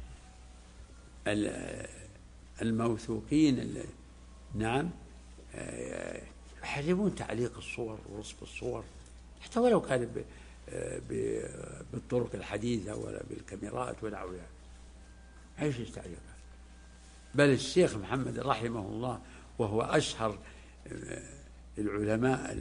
A: الموثوقين نعم يحرمون تعليق الصور ورسم الصور، حتى ولو كان بالطرق الحديثة ولا بالكاميرات ونحوها. ايش تعليقها؟ بل الشيخ محمد رحمه الله وهو أشهر العلماء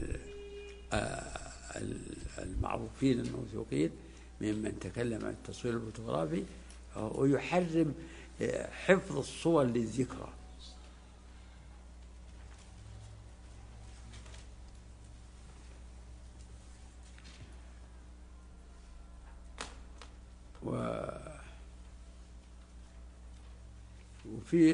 A: المعروفين الموثوقين ممن تكلم عن التصوير الفوتوغرافي، ويحرم حفظ الصور للذكرى. و وفي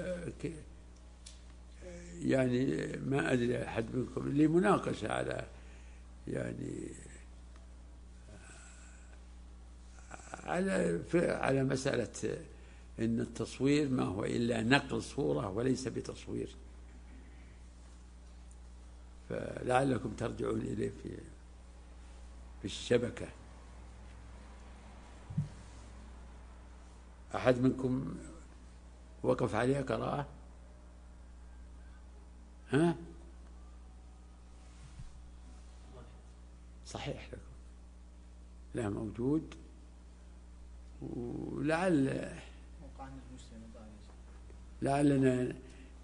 A: يعني ما أدري أحد منكم لي مناقشة على يعني على على مسألة إن التصوير ما هو إلا نقل صورة وليس بتصوير، فلعلكم ترجعون إليه في في الشبكة. أحد منكم وقف عليها قراءة؟ ها؟ صحيح لكم لا موجود، ولعل لعلنا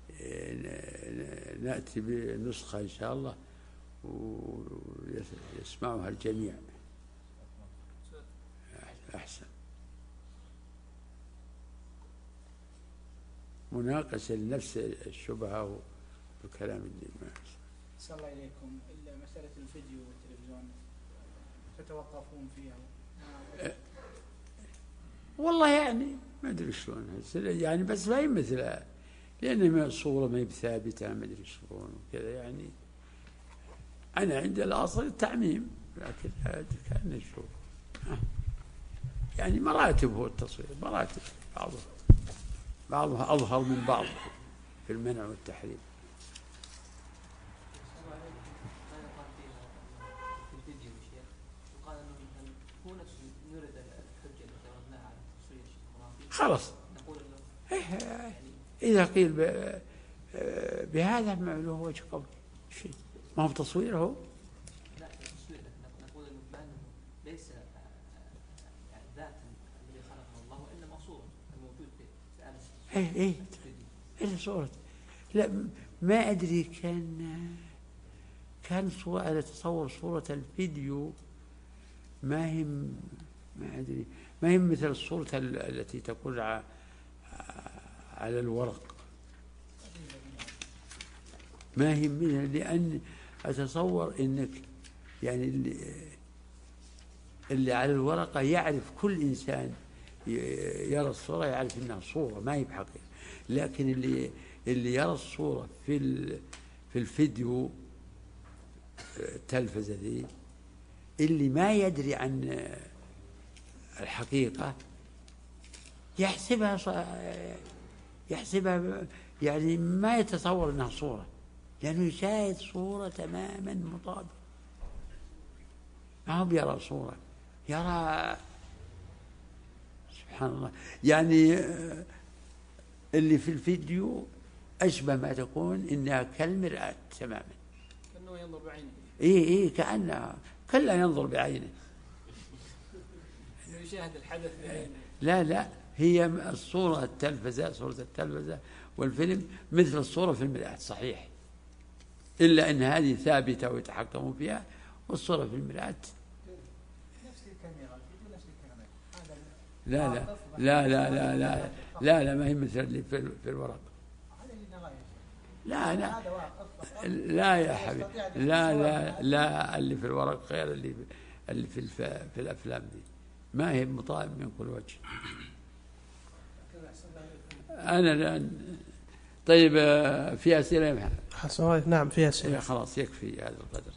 A: نأتي بنسخة إن شاء الله ويسمعها الجميع أحسن. مناقشة لنفس الشبهة والكلام اللي ما
C: صلى الله إليكم. إلا مسألة الفيديو والتلفزيون تتوقفون فيها؟
A: والله يعني ما أدري شلون يعني، بس ما هي مثل، لأن الصورة ما هي بثابتة، ما أدري شلون وكذا يعني. أنا عندي الأصل التعميم، لكن هذا كان نشوف يعني مراتب، هو التصوير مراتب، بعضها بعضها أظهر من بعض في المنع والتحريم. خلاص إذا قيل بهذا ما له وجه قول شيء، ما هو تصويره.
E: لا تصوير، نقول انه ليس ذاتا الذي خلقه الله وانما صورة الموجود في
A: ايه ايه ايه صورة. لا ما ادري، كان كان صورة، اتصور صورة الفيديو ما هي ما ادري ما هي مثل الصورة التي تكون على الورق، ما هي منها، لأن أتصور إنك يعني اللي, اللي على الورقة يعرف كل إنسان يرى الصورة يعرف إنها صورة ما هي بحقيقة، لكن اللي اللي يرى الصورة في في الفيديو التلفزة ذي، اللي ما يدري عن الحقيقة يحسبها يحسبها يعني ما يتصور أنها صورة، لأنه يشاهد صورة تماما مطابقة، ما هو بيرى صورة، يرى سبحان الله. يعني اللي في الفيديو أشبه ما تكون إنها كالمرآة تماما،
D: كأنه ينظر بعينه.
A: إيه إيه كأنه كلا ينظر بعينه،
D: إنه يشاهد الحدث بعينه.
A: لا لا، هي الصورة التلفزة، صورة التلفزة والفيلم مثل الصورة في المرآة صحيح، إلا أن هذه ثابتة ويتحكمون فيها، والصورة في المرآة لا لا لا لا لا لا لا لا ما هي مثل اللي في الورق. لا لا لا يا حبيبي، لا لا لا، اللي في الورق غير اللي اللي في في الأفلام دي، ما هي مطابق من كل وجه. أنا الآن طيب في أسئلة يا محمد؟
G: حسن نعم في أسئلة.
A: خلاص يكفي هذا القدر.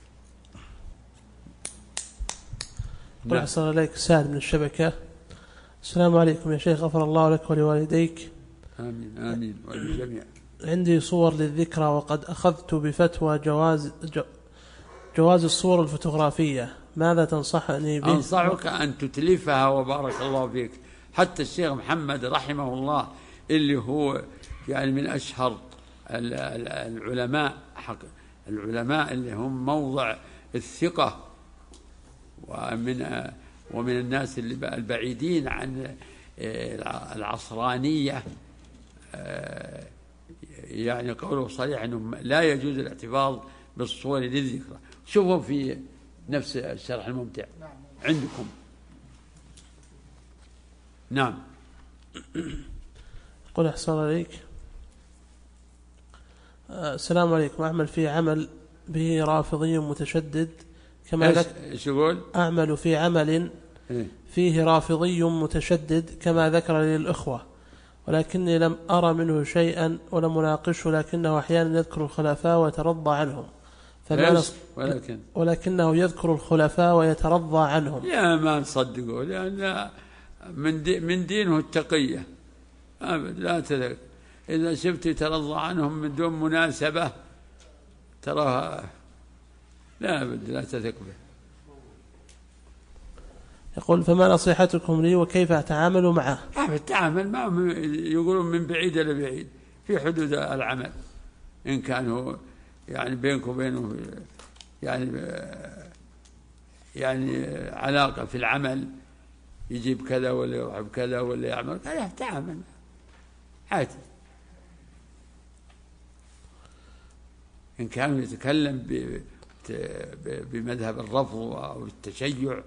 G: قل أحسن عليك سعد من الشبكة. السلام عليكم يا شيخ، غفر الله لك ولوالديك.
A: آمين آمين وللجميع.
G: عندي صور للذكرى، وقد أخذت بفتوى جواز جواز الصور الفوتوغرافية، ماذا تنصحني به؟
A: أنصحك أن تتلفها وبارك الله فيك. حتى الشيخ محمد رحمه الله اللي هو يعني من أشهر العلماء حق العلماء اللي هم موضع الثقة، ومن ومن الناس اللي البعيدين عن العصرانية، يعني قوله صريح أنه لا يجوز الاحتفاظ بالصور للذكرى. شوفوا في نفس الشرح الممتع عندكم. نعم.
G: قل أحسن عليك. السلام عليكم، أعمل في عمل به رافضي متشدد كما ذكر.
A: ايش يقول؟
G: أعمل في عمل فيه رافضي متشدد كما ذكر لي الأخوة، ولكني لم أرى منه شيئا ولم أناقشه، لكنه أحيانا يذكر الخلفاء ويترضى عنهم،
A: ولكن
G: ولكنه يذكر الخلفاء ويترضى عنهم.
A: يا ما نصدقه، لأن من دي من دينه التقية، أبد لا تذكر. إذا شفت ترضى عنهم من دون مناسبة تراها لا أبد لا تثق به.
G: يقول فما نصيحتكم لي وكيف أتعامل معه؟
A: التعامل معه يقولون من بعيد إلى بعيد في حدود العمل، إن كانوا يعني بينك وبينه يعني يعني علاقة في العمل يجيب كذا ولا يروح بكذا ولا يعمل كذا تعامل عادي. إن كان يتكلم بمذهب الرفض أو التشيع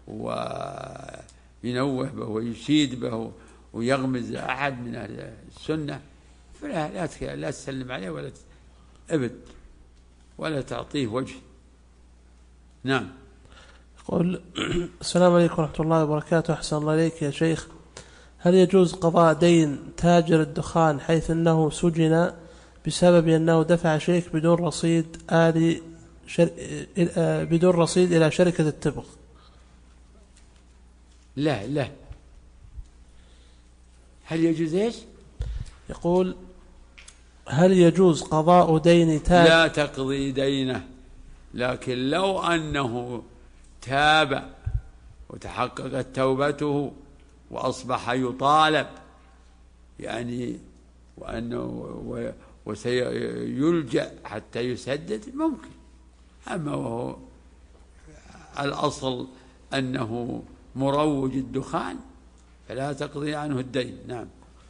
A: وينوه به ويشيد به ويغمز أحد من أهل السنة فلا لا لا تسلم عليه ولا أبد ولا تعطيه وجه. نعم.
G: يقول السلام عليكم ورحمة الله وبركاته. أحسن الله إليك يا شيخ، هل يجوز قضاء دين تاجر الدخان حيث أنه سجن بسبب أنه دفع شيك بدون رصيد آلي شر... بدون رصيد إلى شركة التبغ؟
A: لا لا. هل يجوز إيش؟
G: يقول هل يجوز قضاء دين تاجر؟
A: لا تقضي دينه، لكن لو أنه تاب وتحققت توبته وأصبح يطالب يعني وأنه وسيلجأ حتى يسدد ممكن. أما وهو الأصل أنه مروج الدخان فلا تقضي عنه الدين. نعم.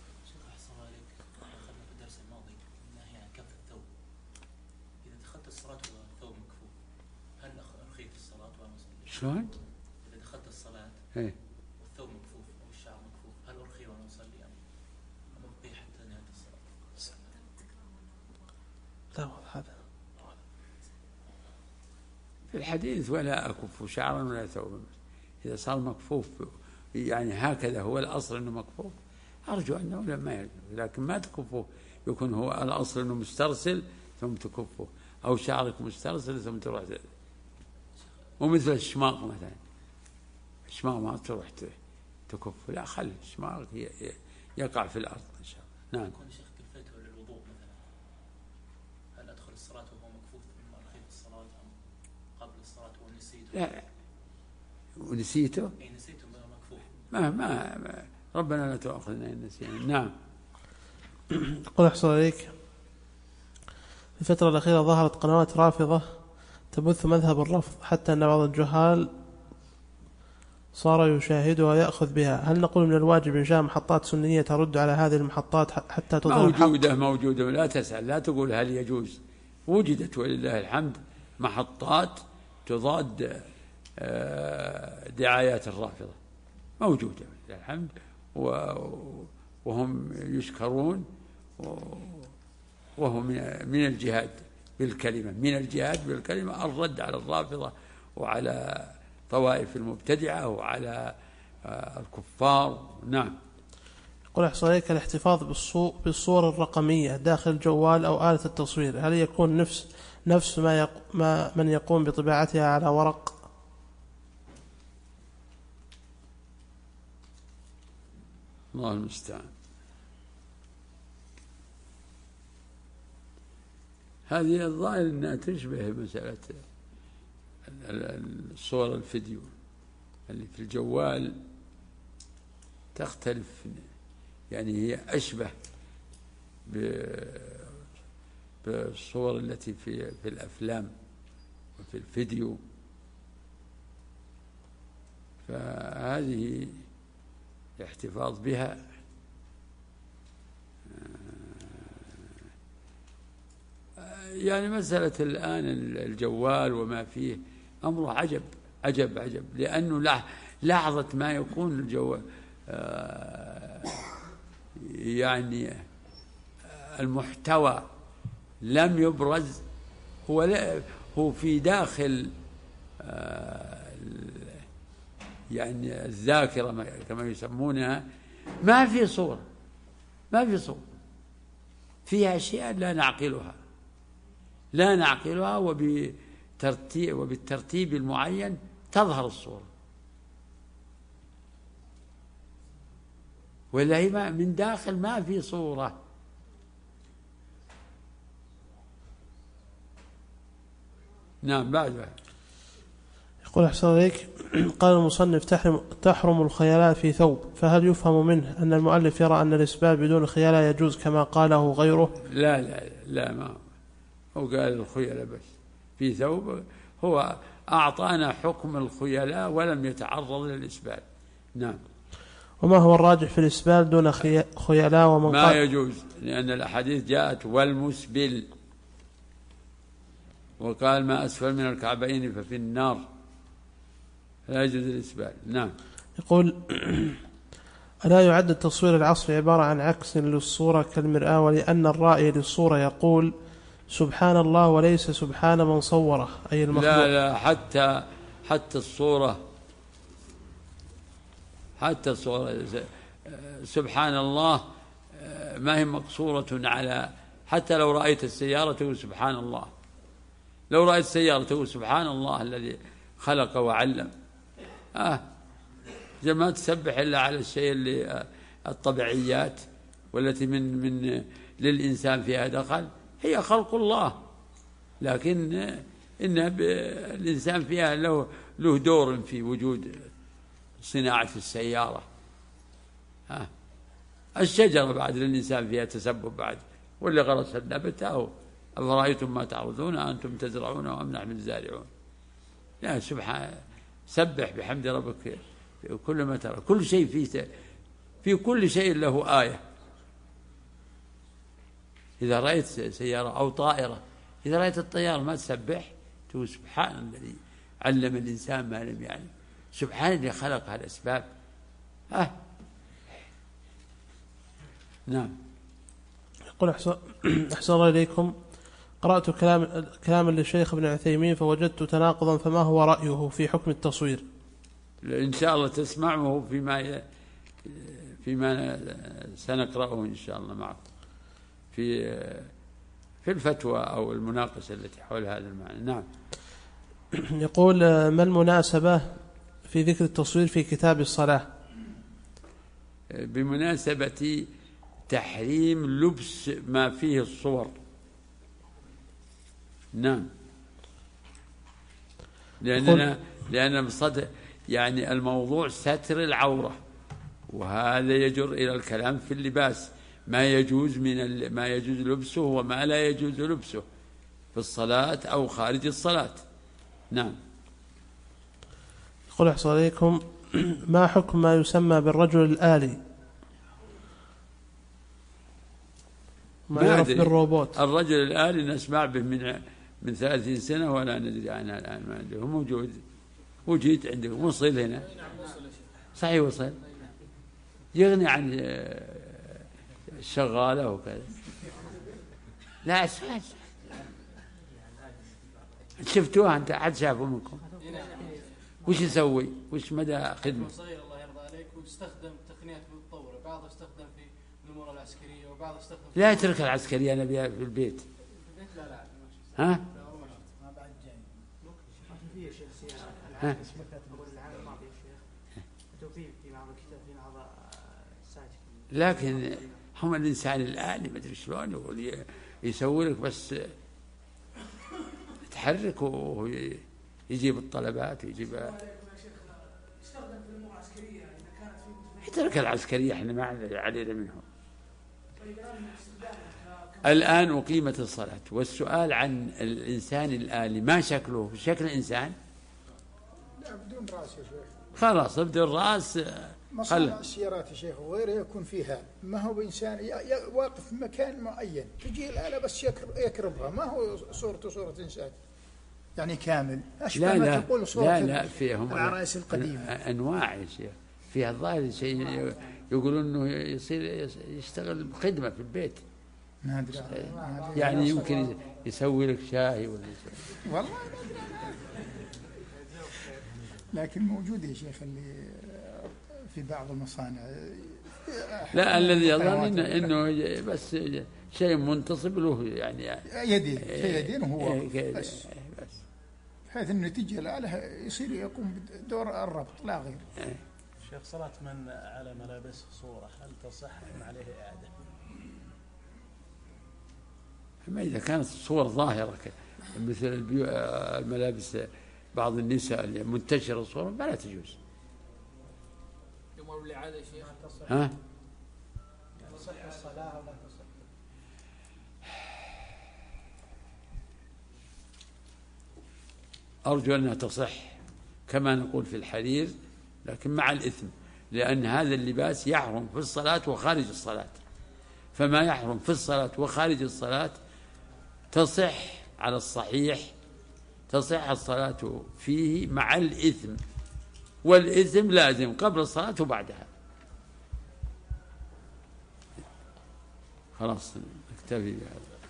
A: شلون؟
H: إذا دخلت الصلاة
A: إيه؟
H: والثوب مكفوف أو الشعر مكفوف هل أرخي وأنا أصلي أم أبقي حتى نهاية الصلاة؟
G: لا هذا
A: في الحديث ولا أكف شعرا ولا ثوبا. إذا صار مكفوف يعني هكذا هو الأصل أنه مكفوف أرجو أنه لما يجوز، لكن ما تكفه يكون هو الأصل أنه مسترسل ثم تكفه أو شعرك مسترسل ثم تروح. ومثل الشماغ مثلا، الشماغ ما تروح تكف، لا خلي الشماغ يقع في الأرض إن شاء الله. نعم.
H: يكون شيخ كفيته للوضوء مثلا، هل أدخل الصلاة وهو مكفوف ثم أرخي في الصلاة أم قبل الصلاة ونسيته؟
A: لا ونسيته؟
H: أي نسيته مكفوف.
A: ما ما, ما ربنا لا تؤاخذنا إن نسينا. نعم.
G: قل أحسن عليك، في الفترة الأخيرة ظهرت قنوات رافضة تبث مذهب الرفض حتى أن بعض الجهال صار يشاهدها ويأخذ بها. هل نقول من الواجب إنشاء محطات سنية ترد على هذه المحطات حتى تظهر الحق؟
A: موجودة موجودة لا تسأل، لا تقول هل يجوز، وجدت ولله الحمد محطات تضاد دعايات الرافضة موجودة ولله الحمد وهم يشكرون وهم من الجهاد بالكلمة من الجهاد بالكلمة الرد على الرافضة وعلى طوائف المبتدعة وعلى الكفار. نعم.
G: يقول أحسن عليك، الاحتفاظ بالصور الرقمية داخل الجوال أو آلة التصوير هل يكون نفس نفس ما, يق... ما من يقوم بطباعتها على ورق؟
A: الله المستعان. هذه الظاهر أنها تشبه مسألة الصور الفيديو اللي في الجوال، تختلف يعني هي أشبه بالصور التي في في الأفلام وفي الفيديو، فهذه الاحتفاظ بها يعني مسألة الآن الجوال وما فيه أمره عجب عجب عجب، لأنه لحظة ما يكون الجوال يعني المحتوى لم يبرز، هو هو في داخل يعني الذاكرة كما يسمونها، ما في صورة ما في صورة فيها أشياء لا نعقلها لا نعقلها وبترتيب وبالترتيب المعين تظهر الصورة. ولا هي ما من داخل ما في صورة. نعم. بعد
G: يقول أحسن عليك قال المصنف تحرم, تحرم الخيلاء في ثوب، فهل يفهم منه أن المؤلف يرى أن الإسبال بدون خيلاء يجوز كما قاله غيره؟
A: لا لا لا ما هو قال الخيلاء بس في ثوب، هو أعطانا حكم الخيلاء ولم يتعرض للإسبال. نعم.
G: وما هو الراجح في الإسبال دون خيلاء؟ ومن
A: ما يجوز، لأن الأحاديث جاءت والمسبل، وقال ما أسفل من الكعبين ففي النار، لا يجوز الإسبال. نعم.
G: يقول ألا يعد التصوير العصري عبارة عن عكس للصورة كالمرآة، ولأن الرائي للصورة يقول سبحان الله وليس سبحان من صوره أي المخلوق؟
A: لا لا حتى حتى الصورة حتى الصورة سبحان الله ما هي مقصورة على، حتى لو رأيت السيارة تقول سبحان الله، لو رأيت السيارة تقول سبحان الله الذي خلق وعلم. آه ما تسبح إلا على الشيء اللي الطبيعيات والتي من من للإنسان فيها دخل، هي خلق الله، لكن إن الإنسان فيها له له دور في وجود صناعة السيارة. آه الشجرة بعد للإنسان فيها تسبب بعد، واللي غرس النبت أو أفرأيتم ما تعرضون أنتم تزرعون أم نحن الزارعون. لا سبحان سبح بحمد ربك كل ما ترى، كل شيء فيه في كل شيء له آية. إذا رأيت سيارة أو طائرة، إذا رأيت الطيارة ما تسبح تقول سبحان الذي علم الإنسان ما لم يعلم، سبحان الذي خلق هالأسباب. آه. نعم.
G: يقول أحسن, أحسن الله إليكم قرأت كلام كلاما للشيخ ابن عثيمين فوجدت تناقضا، فما هو رأيه في حكم التصوير؟
A: إن شاء الله تسمعه فيما فيما سنقرأه إن شاء الله معكم في في الفتوى أو المناقشة التي حول هذا المعنى. نعم.
G: يقول ما المناسبة في ذكر التصوير في كتاب الصلاة؟
A: بمناسبة تحريم لبس ما فيه الصور. نعم. لأننا لأن بصدق يعني الموضوع ستر العورة، وهذا يجر إلى الكلام في اللباس، ما يجوز من ما يجوز لبسه وما لا يجوز لبسه في الصلاة أو خارج الصلاة. نعم.
G: يقول أحسن عليكم ما حكم ما يسمى بالرجل الآلي؟ ما يعرف بالروبوت.
A: الرجل الآلي نسمع به من من ثلاثين سنة ولا ندري عنها الآن، ما عنده موجود. وجيت عندكم وصل هنا صحيح، وصل يغني عن الشغالة وكذا. لا اسمع، شفتوها أنت؟ حد شافه منكم؟ وش يسوي؟ وش مدى خدمة؟
D: صغير الله يرضى عليك، ويستخدم تقنيات متطورة، بعض يستخدم في الأمور العسكرية وبعض يستخدم في
A: لا اترك العسكرية، أنا بها في البيت.
D: لا لا
A: ها؟
E: ما بعد جاي ممكن في شيء سيارة
A: ها؟
E: العام الماضي يا شيخ توفيق في بعض الكتاب في بعض الساجد،
A: لكن هم الإنسان الآلي ما أدري شلون يقول يسوي لك بس تحرك ويجيب الطلبات ويجيب. يترك العسكرية، احنا ما علينا منهم. الآن أقيمت الصلاة، والسؤال عن الإنسان الآلي ما شكله؟ شكل الإنسان؟
C: لا بدون رأس يا شيخ.
A: خلاص بدون رأس.
C: مصنع السيارات يا شيخ وغيره يكون فيها، ما هو بإنسان واقف في مكان معين تجي الآلة بس يكربها، ما هو صورته صورة إنسان يعني كامل. أشبه ما تقول صورة
A: لا لا فيهم
C: العرائس القديمة
A: أنواع يا شيخ، فيها الظاهر شيء يقولون إنه يصير يشتغل خدمة في البيت،
C: ما أدري
A: يعني يمكن يسوي لك شاي ولا يسوي.
C: والله لكن موجود يا شيخ اللي في بعض المصانع.
A: لا الذي يظن إنه, إنه بس شيء منتصب له يعني
C: يدين شيء يدين وهو بس بحيث إنه تجي الآلة يصير يقوم بدور الربط لا غير.
B: شيخ صلاة من على ملابس صورة هل تصح أم عليه إعادة؟
A: أما إذا كانت الصور ظاهرة مثل الملابس بعض النساء اللي منتشرة الصور فلا تجوز.
D: يمر بالإعادة يا شيخ.
A: ها؟
C: تصح الصلاة ولا تصح؟
A: أرجو أنها تصح كما نقول في الحرير، لكن مع الإثم، لأن هذا اللباس يحرم في الصلاة وخارج الصلاة، فما يحرم في الصلاة وخارج الصلاة تصح على الصحيح، تصح الصلاة فيه مع الإثم، والإثم لازم قبل الصلاة وبعدها. خلاص نكتفي بهذا.